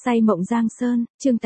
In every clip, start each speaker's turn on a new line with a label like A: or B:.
A: Say mộng Giang Sơn, chương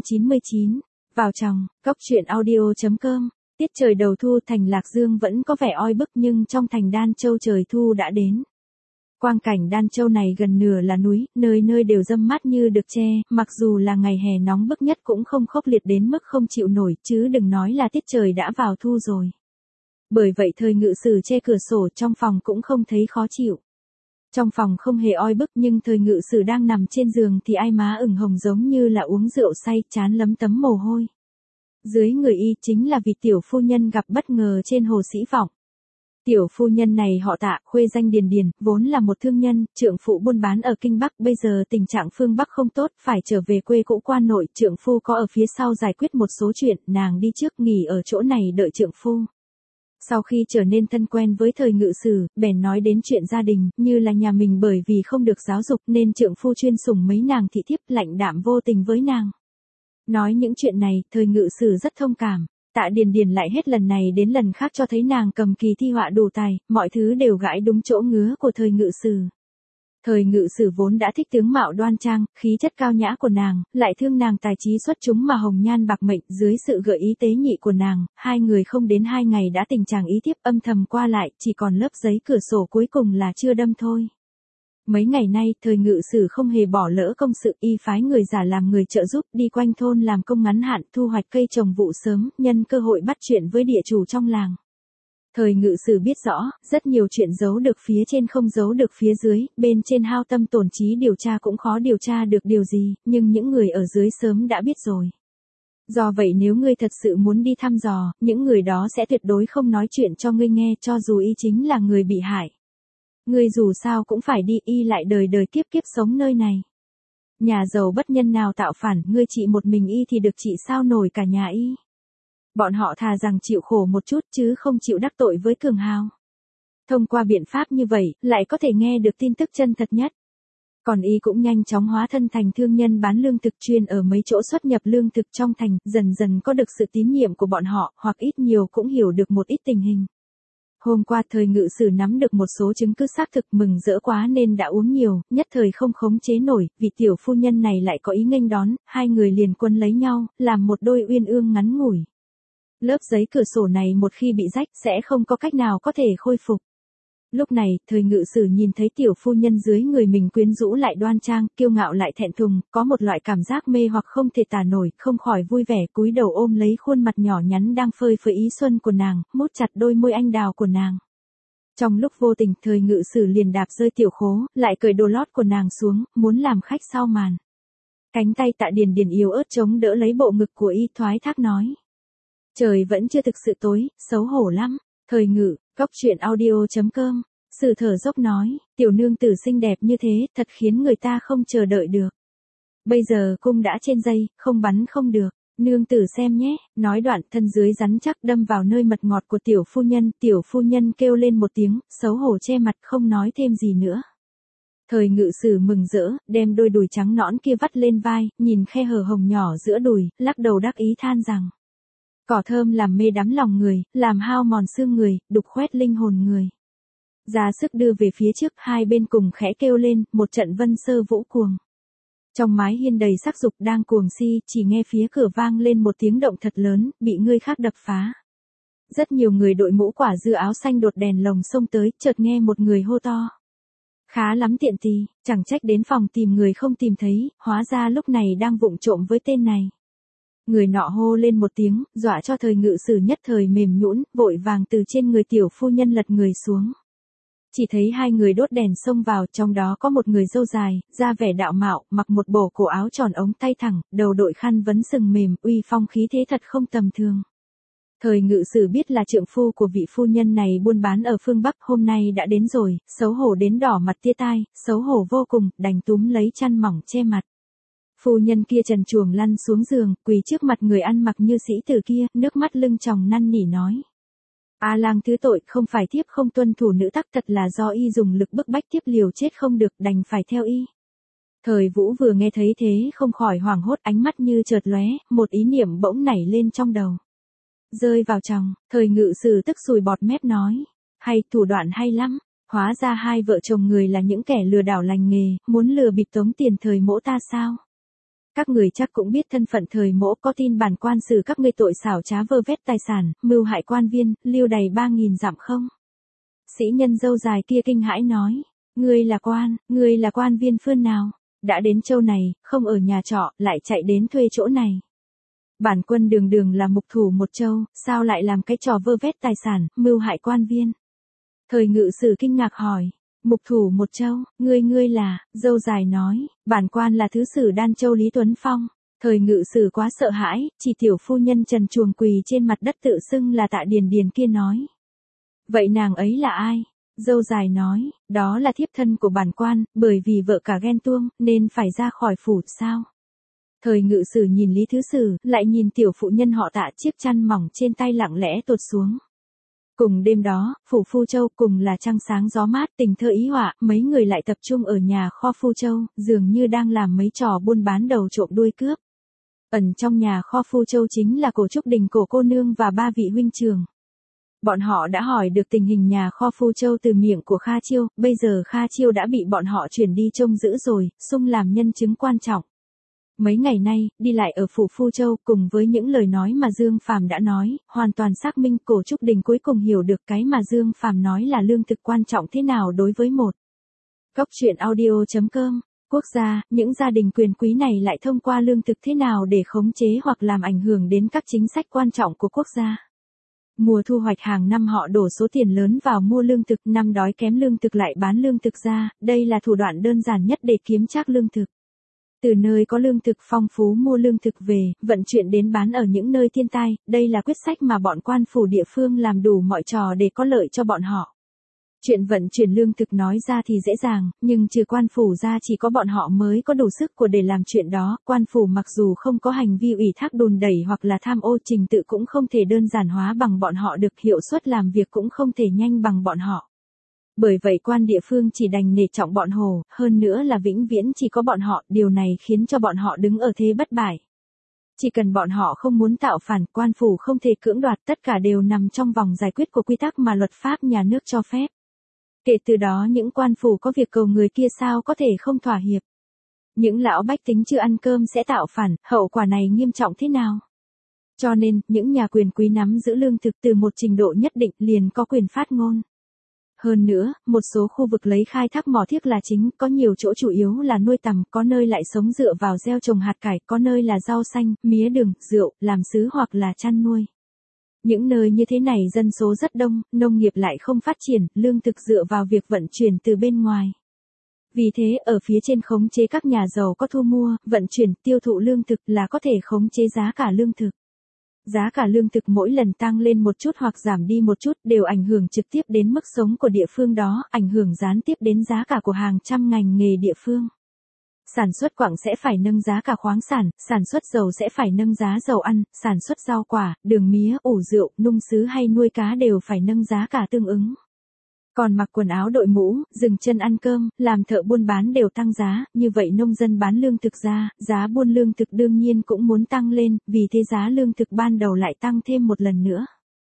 A: 899. Vào trong, góc truyện audio.com. Tiết trời đầu thu thành Lạc Dương vẫn có vẻ oi bức nhưng trong thành Đan Châu trời thu đã đến. Quang cảnh Đan Châu này gần nửa là núi, nơi nơi đều râm mát như được che, mặc dù là ngày hè nóng bức nhất cũng không khốc liệt đến mức không chịu nổi, chứ đừng nói là tiết trời đã vào thu rồi. Bởi vậy Thời Ngự Sử che cửa sổ trong phòng cũng không thấy khó chịu. Trong phòng không hề oi bức nhưng Thời Ngự Sử đang nằm trên giường thì ai má ửng hồng giống như là uống rượu say, trán lấm tấm mồ hôi. Dưới người y chính là vị tiểu phu nhân gặp bất ngờ trên Hồ Sĩ Vọng. Tiểu phu nhân này họ Tạ, khuê danh Điền Điền, vốn là một thương nhân, trượng phụ buôn bán ở Kinh Bắc, bây giờ tình trạng phương Bắc không tốt, phải trở về quê cũ qua nội, trượng phu có ở phía sau giải quyết một số chuyện, nàng đi trước nghỉ ở chỗ này đợi trượng phu. Sau khi trở nên thân quen với Thời Ngự Sử, bèn nói đến chuyện gia đình, như là nhà mình bởi vì không được giáo dục nên trượng phu chuyên sủng mấy nàng thị thiếp, lạnh đạm vô tình với nàng. Nói những chuyện này, Thời Ngự Sử rất thông cảm. Tạ Điền Điền lại hết lần này đến lần khác cho thấy nàng cầm kỳ thi họa đủ tài, mọi thứ đều gãi đúng chỗ ngứa của Thời Ngự Sử. Thời Ngự Sử vốn đã thích tướng mạo đoan trang, khí chất cao nhã của nàng, lại thương nàng tài trí xuất chúng mà hồng nhan bạc mệnh, dưới sự gợi ý tế nhị của nàng, hai người không đến 2 ngày đã tình trạng ý thiếp âm thầm qua lại, chỉ còn lớp giấy cửa sổ cuối cùng là chưa đâm thôi. Mấy ngày nay, Thời Ngự Sử không hề bỏ lỡ công sự, y phái người giả làm người trợ giúp, đi quanh thôn làm công ngắn hạn, thu hoạch cây trồng vụ sớm, nhân cơ hội bắt chuyện với địa chủ trong làng. Thời Ngự Sử biết rõ, rất nhiều chuyện giấu được phía trên không giấu được phía dưới, bên trên hao tâm tổn trí điều tra cũng khó điều tra được điều gì, nhưng những người ở dưới sớm đã biết rồi. Do vậy nếu ngươi thật sự muốn đi thăm dò, những người đó sẽ tuyệt đối không nói chuyện cho ngươi nghe, cho dù y chính là người bị hại. Ngươi dù sao cũng phải đi, y lại đời đời kiếp kiếp sống nơi này. Nhà giàu bất nhân nào tạo phản, ngươi trị một mình y thì được trị sao nổi cả nhà y. Bọn họ thà rằng chịu khổ một chút chứ không chịu đắc tội với cường hào. Thông qua biện pháp như vậy, lại có thể nghe được tin tức chân thật nhất. Còn y cũng nhanh chóng hóa thân thành thương nhân bán lương thực chuyên ở mấy chỗ xuất nhập lương thực trong thành, dần dần có được sự tín nhiệm của bọn họ, hoặc ít nhiều cũng hiểu được một ít tình hình. Hôm qua Thời Ngự Sử nắm được một số chứng cứ xác thực, mừng rỡ quá nên đã uống nhiều, nhất thời không khống chế nổi, vì tiểu phu nhân này lại có ý nghênh đón, hai người liền quân lấy nhau, làm một đôi uyên ương ngắn ngủi. Lớp giấy cửa sổ này một khi bị rách sẽ không có cách nào có thể khôi phục. Lúc này, Thời Ngự Sử nhìn thấy tiểu phu nhân dưới người mình quyến rũ lại đoan trang, kiêu ngạo lại thẹn thùng, có một loại cảm giác mê hoặc không thể tả nổi, không khỏi vui vẻ cúi đầu ôm lấy khuôn mặt nhỏ nhắn đang phơi phới ý xuân của nàng, mút chặt đôi môi anh đào của nàng. Trong lúc vô tình, Thời Ngự Sử liền đạp rơi tiểu khố, lại cởi đồ lót của nàng xuống, muốn làm khách sau màn. Cánh tay Tạ Điền Điền yếu ớt chống đỡ lấy bộ ngực của y, thoái thác nói. Trời vẫn chưa thực sự tối, xấu hổ lắm. Thời Ngự, góc truyện audio.com. Sử thở dốc nói, tiểu nương tử xinh đẹp như thế, thật khiến người ta không chờ đợi được. Bây giờ cung đã trên dây, không bắn không được, nương tử xem nhé. Nói đoạn thân dưới rắn chắc đâm vào nơi mật ngọt của tiểu phu nhân kêu lên một tiếng, xấu hổ che mặt không nói thêm gì nữa. Thời Ngự Sử mừng rỡ, đem đôi đùi trắng nõn kia vắt lên vai, nhìn khe hở hồng nhỏ giữa đùi, lắc đầu đắc ý than rằng. Cỏ thơm làm mê đắm lòng người, làm hao mòn xương người, đục khoét linh hồn người. Ra sức đưa về phía trước, hai bên cùng khẽ kêu lên, một trận vân sơ vũ cuồng. Trong mái hiên đầy sắc dục đang cuồng si, chỉ nghe phía cửa vang lên một tiếng động thật lớn, bị người khác đập phá. Rất nhiều người đội mũ quả dưa áo xanh đột đèn lồng xông tới, chợt nghe một người hô to. Khá lắm tiện tì, chẳng trách đến phòng tìm người không tìm thấy, hóa ra lúc này đang vụng trộm với tên này. Người nọ hô lên một tiếng, dọa cho Thời Ngự Sử nhất thời mềm nhũn, vội vàng từ trên người tiểu phu nhân lật người xuống. Chỉ thấy hai người đốt đèn xông vào, trong đó có một người râu dài, da vẻ đạo mạo, mặc một bộ cổ áo tròn ống tay thẳng, đầu đội khăn vấn sừng mềm, uy phong khí thế thật không tầm thường. Thời Ngự Sử biết là trượng phu của vị phu nhân này buôn bán ở phương Bắc, hôm nay đã đến rồi, xấu hổ đến đỏ mặt tia tai, xấu hổ vô cùng, đành túm lấy chăn mỏng che mặt. Phu nhân kia trần truồng lăn xuống giường, quỳ trước mặt người ăn mặc như sĩ tử kia, nước mắt lưng tròng năn nỉ nói. A lang thứ tội, không phải thiếp không tuân thủ nữ tắc, thật là do y dùng lực bức bách thiếp liều chết không được, đành phải theo y. Thời Vũ vừa nghe thấy thế không khỏi hoảng hốt, ánh mắt như chợt lóe, một ý niệm bỗng nảy lên trong đầu. Rơi vào chồng, Thời Ngự Sử tức sùi bọt mép nói. Hay, thủ đoạn hay lắm. Hóa ra hai vợ chồng người là những kẻ lừa đảo lành nghề, muốn lừa bịp tống tiền Thời mỗ ta sao? Các người chắc cũng biết thân phận thời Mỗ, có tin bản quan xử các ngươi tội xảo trá vơ vét tài sản, mưu hại quan viên, lưu đày 3.000 dặm không? Sĩ nhân râu dài kia kinh hãi nói, ngươi là quan viên phương nào? Đã đến châu này, không ở nhà trọ, lại chạy đến thuê chỗ này. Bản quân đường đường là mục thủ một châu, sao lại làm cái trò vơ vét tài sản, mưu hại quan viên? Thời Ngự Sử kinh ngạc hỏi, mục thủ một châu, ngươi là, dâu dài nói, bản quan là thứ sử Đan Châu Lý Tuấn Phong. Thời Ngự Sử quá sợ hãi, chỉ tiểu phu nhân trần truồng quỳ trên mặt đất tự xưng là Tạ Điền Điền kia nói. Vậy nàng ấy là ai? Dâu dài nói, đó là thiếp thân của bản quan, bởi vì vợ cả ghen tuông, nên phải ra khỏi phủ sao? Thời Ngự Sử nhìn Lý Thứ Sử, lại nhìn tiểu phụ nhân họ Tạ, chiếc chăn mỏng trên tay lặng lẽ tuột xuống. Cùng đêm đó, phủ Phu Châu cùng là trăng sáng gió mát, tình thơ ý họa, mấy người lại tập trung ở nhà kho Phu Châu, dường như đang làm mấy trò buôn bán đầu trộm đuôi cướp. Ẩn trong nhà kho Phu Châu chính là Cổ Trúc Đình, Cổ cô nương và 3 vị huynh trưởng. Bọn họ đã hỏi được tình hình nhà kho Phu Châu từ miệng của Kha Chiêu, bây giờ Kha Chiêu đã bị bọn họ chuyển đi trông giữ rồi, xung làm nhân chứng quan trọng. Mấy ngày nay, đi lại ở phủ Phu Châu cùng với những lời nói mà Dương Phàm đã nói, hoàn toàn xác minh Cổ Trúc Đình cuối cùng hiểu được cái mà Dương Phàm nói là lương thực quan trọng thế nào đối với một. Cốc truyện audio.com, quốc gia, những gia đình quyền quý này lại thông qua lương thực thế nào để khống chế hoặc làm ảnh hưởng đến các chính sách quan trọng của quốc gia. Mùa thu hoạch hàng năm họ đổ số tiền lớn vào mua lương thực, năm đói kém lương thực lại bán lương thực ra, đây là thủ đoạn đơn giản nhất để kiếm trác lương thực. Từ nơi có lương thực phong phú mua lương thực về, vận chuyển đến bán ở những nơi thiên tai, đây là quyết sách mà bọn quan phủ địa phương làm đủ mọi trò để có lợi cho bọn họ. Chuyện vận chuyển lương thực nói ra thì dễ dàng, nhưng trừ quan phủ ra chỉ có bọn họ mới có đủ sức của để làm chuyện đó. Quan phủ mặc dù không có hành vi ủy thác đùn đẩy hoặc là tham ô, trình tự cũng không thể đơn giản hóa bằng bọn họ được, hiệu suất làm việc cũng không thể nhanh bằng bọn họ. Bởi vậy quan địa phương chỉ đành nể trọng bọn Hồ, hơn nữa là vĩnh viễn chỉ có bọn họ, điều này khiến cho bọn họ đứng ở thế bất bại. Chỉ cần bọn họ không muốn tạo phản, quan phủ không thể cưỡng đoạt, tất cả đều nằm trong vòng giải quyết của quy tắc mà luật pháp nhà nước cho phép. Kể từ đó những quan phủ có việc cầu người kia sao có thể không thỏa hiệp. Những lão bách tính chưa ăn cơm sẽ tạo phản, hậu quả này nghiêm trọng thế nào? Cho nên, những nhà quyền quý nắm giữ lương thực từ một trình độ nhất định liền có quyền phát ngôn. Hơn nữa, một số khu vực lấy khai thác mỏ thiếc là chính, có nhiều chỗ chủ yếu là nuôi tằm, có nơi lại sống dựa vào gieo trồng hạt cải, có nơi là rau xanh, mía đường, rượu, làm sứ hoặc là chăn nuôi. Những nơi như thế này dân số rất đông, nông nghiệp lại không phát triển, lương thực dựa vào việc vận chuyển từ bên ngoài. Vì thế, ở phía trên khống chế các nhà giàu có thu mua, vận chuyển, tiêu thụ lương thực là có thể khống chế giá cả lương thực. Giá cả lương thực mỗi lần tăng lên một chút hoặc giảm đi một chút đều ảnh hưởng trực tiếp đến mức sống của địa phương đó, ảnh hưởng gián tiếp đến giá cả của hàng trăm ngành nghề địa phương. Sản xuất quặng sẽ phải nâng giá cả khoáng sản, sản xuất dầu sẽ phải nâng giá dầu ăn, sản xuất rau quả, đường mía, ủ rượu, nung sứ hay nuôi cá đều phải nâng giá cả tương ứng. Còn mặc quần áo đội mũ, dừng chân ăn cơm, làm thợ buôn bán đều tăng giá, như vậy nông dân bán lương thực ra, giá buôn lương thực đương nhiên cũng muốn tăng lên, vì thế giá lương thực ban đầu lại tăng thêm một lần nữa.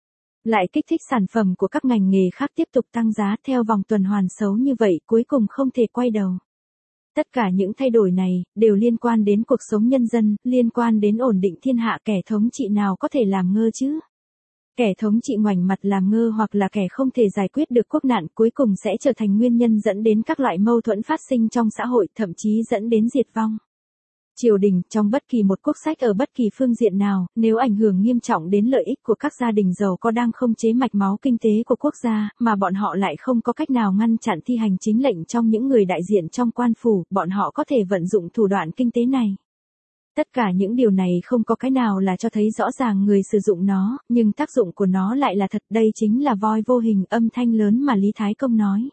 A: Lại kích thích sản phẩm của các ngành nghề khác tiếp tục tăng giá theo vòng tuần hoàn xấu như vậy, cuối cùng không thể quay đầu. Tất cả những thay đổi này, đều liên quan đến cuộc sống nhân dân, liên quan đến ổn định thiên hạ, kẻ thống trị nào có thể làm ngơ chứ? Kẻ thống trị ngoảnh mặt làm ngơ hoặc là kẻ không thể giải quyết được quốc nạn cuối cùng sẽ trở thành nguyên nhân dẫn đến các loại mâu thuẫn phát sinh trong xã hội, thậm chí dẫn đến diệt vong. Triều đình, trong bất kỳ một quốc sách ở bất kỳ phương diện nào, nếu ảnh hưởng nghiêm trọng đến lợi ích của các gia đình giàu có đang không chế mạch máu kinh tế của quốc gia, mà bọn họ lại không có cách nào ngăn chặn thi hành chính lệnh trong những người đại diện trong quan phủ, bọn họ có thể vận dụng thủ đoạn kinh tế này. Tất cả những điều này không có cái nào là cho thấy rõ ràng người sử dụng nó, nhưng tác dụng của nó lại là thật, đây chính là voi vô hình, âm thanh lớn mà Lý Thái Công nói.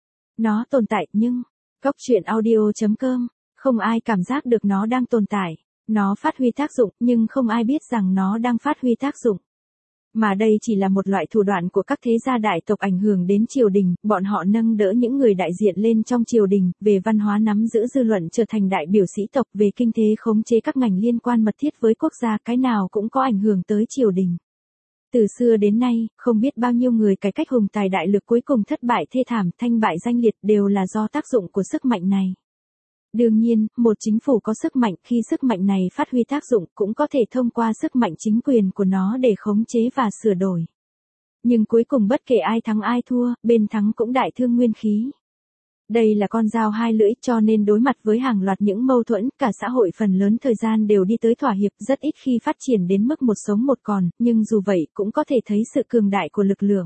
A: Nó tồn tại nhưng, cốc truyện audio.com, không ai cảm giác được nó đang tồn tại. Nó phát huy tác dụng nhưng không ai biết rằng nó đang phát huy tác dụng. Mà đây chỉ là một loại thủ đoạn của các thế gia đại tộc ảnh hưởng đến triều đình, bọn họ nâng đỡ những người đại diện lên trong triều đình, về văn hóa nắm giữ dư luận trở thành đại biểu sĩ tộc, về kinh tế khống chế các ngành liên quan mật thiết với quốc gia, cái nào cũng có ảnh hưởng tới triều đình. Từ xưa đến nay, không biết bao nhiêu người cải cách hùng tài đại lực cuối cùng thất bại thê thảm, thanh bại danh liệt đều là do tác dụng của sức mạnh này. Đương nhiên, một chính phủ có sức mạnh, khi sức mạnh này phát huy tác dụng cũng có thể thông qua sức mạnh chính quyền của nó để khống chế và sửa đổi. Nhưng cuối cùng bất kể ai thắng ai thua, bên thắng cũng đại thương nguyên khí. Đây là con dao hai lưỡi, cho nên đối mặt với hàng loạt những mâu thuẫn, cả xã hội phần lớn thời gian đều đi tới thỏa hiệp, rất ít khi phát triển đến mức một sống một còn, nhưng dù vậy cũng có thể thấy sự cường đại của lực lượng.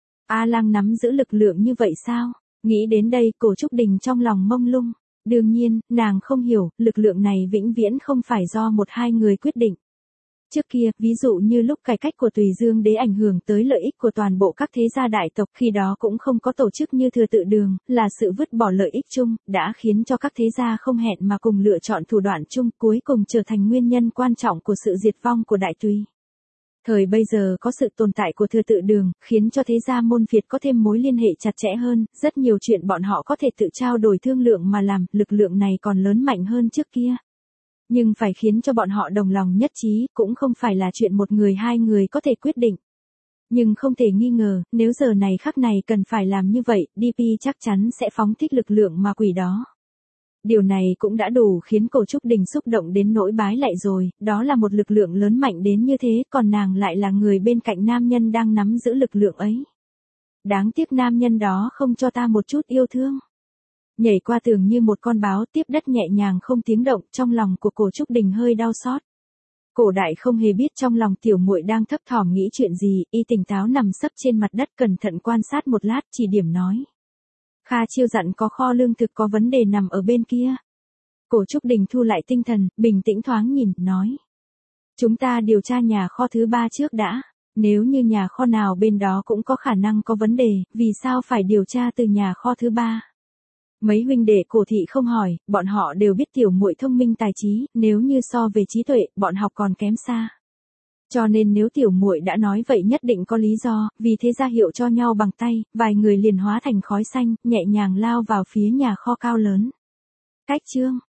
A: A Lăng nắm giữ lực lượng như vậy sao? Nghĩ đến đây, Cổ Trúc Đình trong lòng mông lung. Đương nhiên, nàng không hiểu, lực lượng này vĩnh viễn không phải do một hai người quyết định. Trước kia, ví dụ như lúc cải cách của Tùy Dương Đế ảnh hưởng tới lợi ích của toàn bộ các thế gia đại tộc, khi đó cũng không có tổ chức như Thừa Tự Đường, là sự vứt bỏ lợi ích chung, đã khiến cho các thế gia không hẹn mà cùng lựa chọn thủ đoạn chung, cuối cùng trở thành nguyên nhân quan trọng của sự diệt vong của Đại Tùy. Thời bây giờ có sự tồn tại của Thừa Tự Đường, khiến cho thế gia môn phiệt có thêm mối liên hệ chặt chẽ hơn, rất nhiều chuyện bọn họ có thể tự trao đổi thương lượng mà làm, lực lượng này còn lớn mạnh hơn trước kia. Nhưng phải khiến cho bọn họ đồng lòng nhất trí, cũng không phải là chuyện một người hai người có thể quyết định. Nhưng không thể nghi ngờ, nếu giờ này khắc này cần phải làm như vậy, DP chắc chắn sẽ phóng thích lực lượng ma quỷ đó. Điều này cũng đã đủ khiến Cổ Trúc Đình xúc động đến nỗi bái lạy rồi, đó là một lực lượng lớn mạnh đến như thế, còn nàng lại là người bên cạnh nam nhân đang nắm giữ lực lượng ấy. Đáng tiếc nam nhân đó không cho ta một chút yêu thương. Nhảy qua tường như một con báo, tiếp đất nhẹ nhàng không tiếng động, trong lòng của Cổ Trúc Đình hơi đau xót. Cổ Đại không hề biết trong lòng tiểu muội đang thấp thỏm nghĩ chuyện gì, y tỉnh táo nằm sấp trên mặt đất cẩn thận quan sát một lát, chỉ điểm nói. Kha Chiêu dặn có kho lương thực có vấn đề nằm ở bên kia. Cổ Trúc Đình thu lại tinh thần, bình tĩnh thoáng nhìn, nói. Chúng ta điều tra nhà kho thứ 3 trước đã. Nếu như nhà kho nào bên đó cũng có khả năng có vấn đề, vì sao phải điều tra từ nhà kho thứ 3? Mấy huynh đệ Cổ thị không hỏi, bọn họ đều biết tiểu muội thông minh tài trí, nếu như so về trí tuệ, bọn học còn kém xa. Cho nên nếu tiểu muội đã nói vậy nhất định có lý do, vì thế ra hiệu cho nhau bằng tay, vài người liền hóa thành khói xanh, nhẹ nhàng lao vào phía nhà kho cao lớn. Cách chương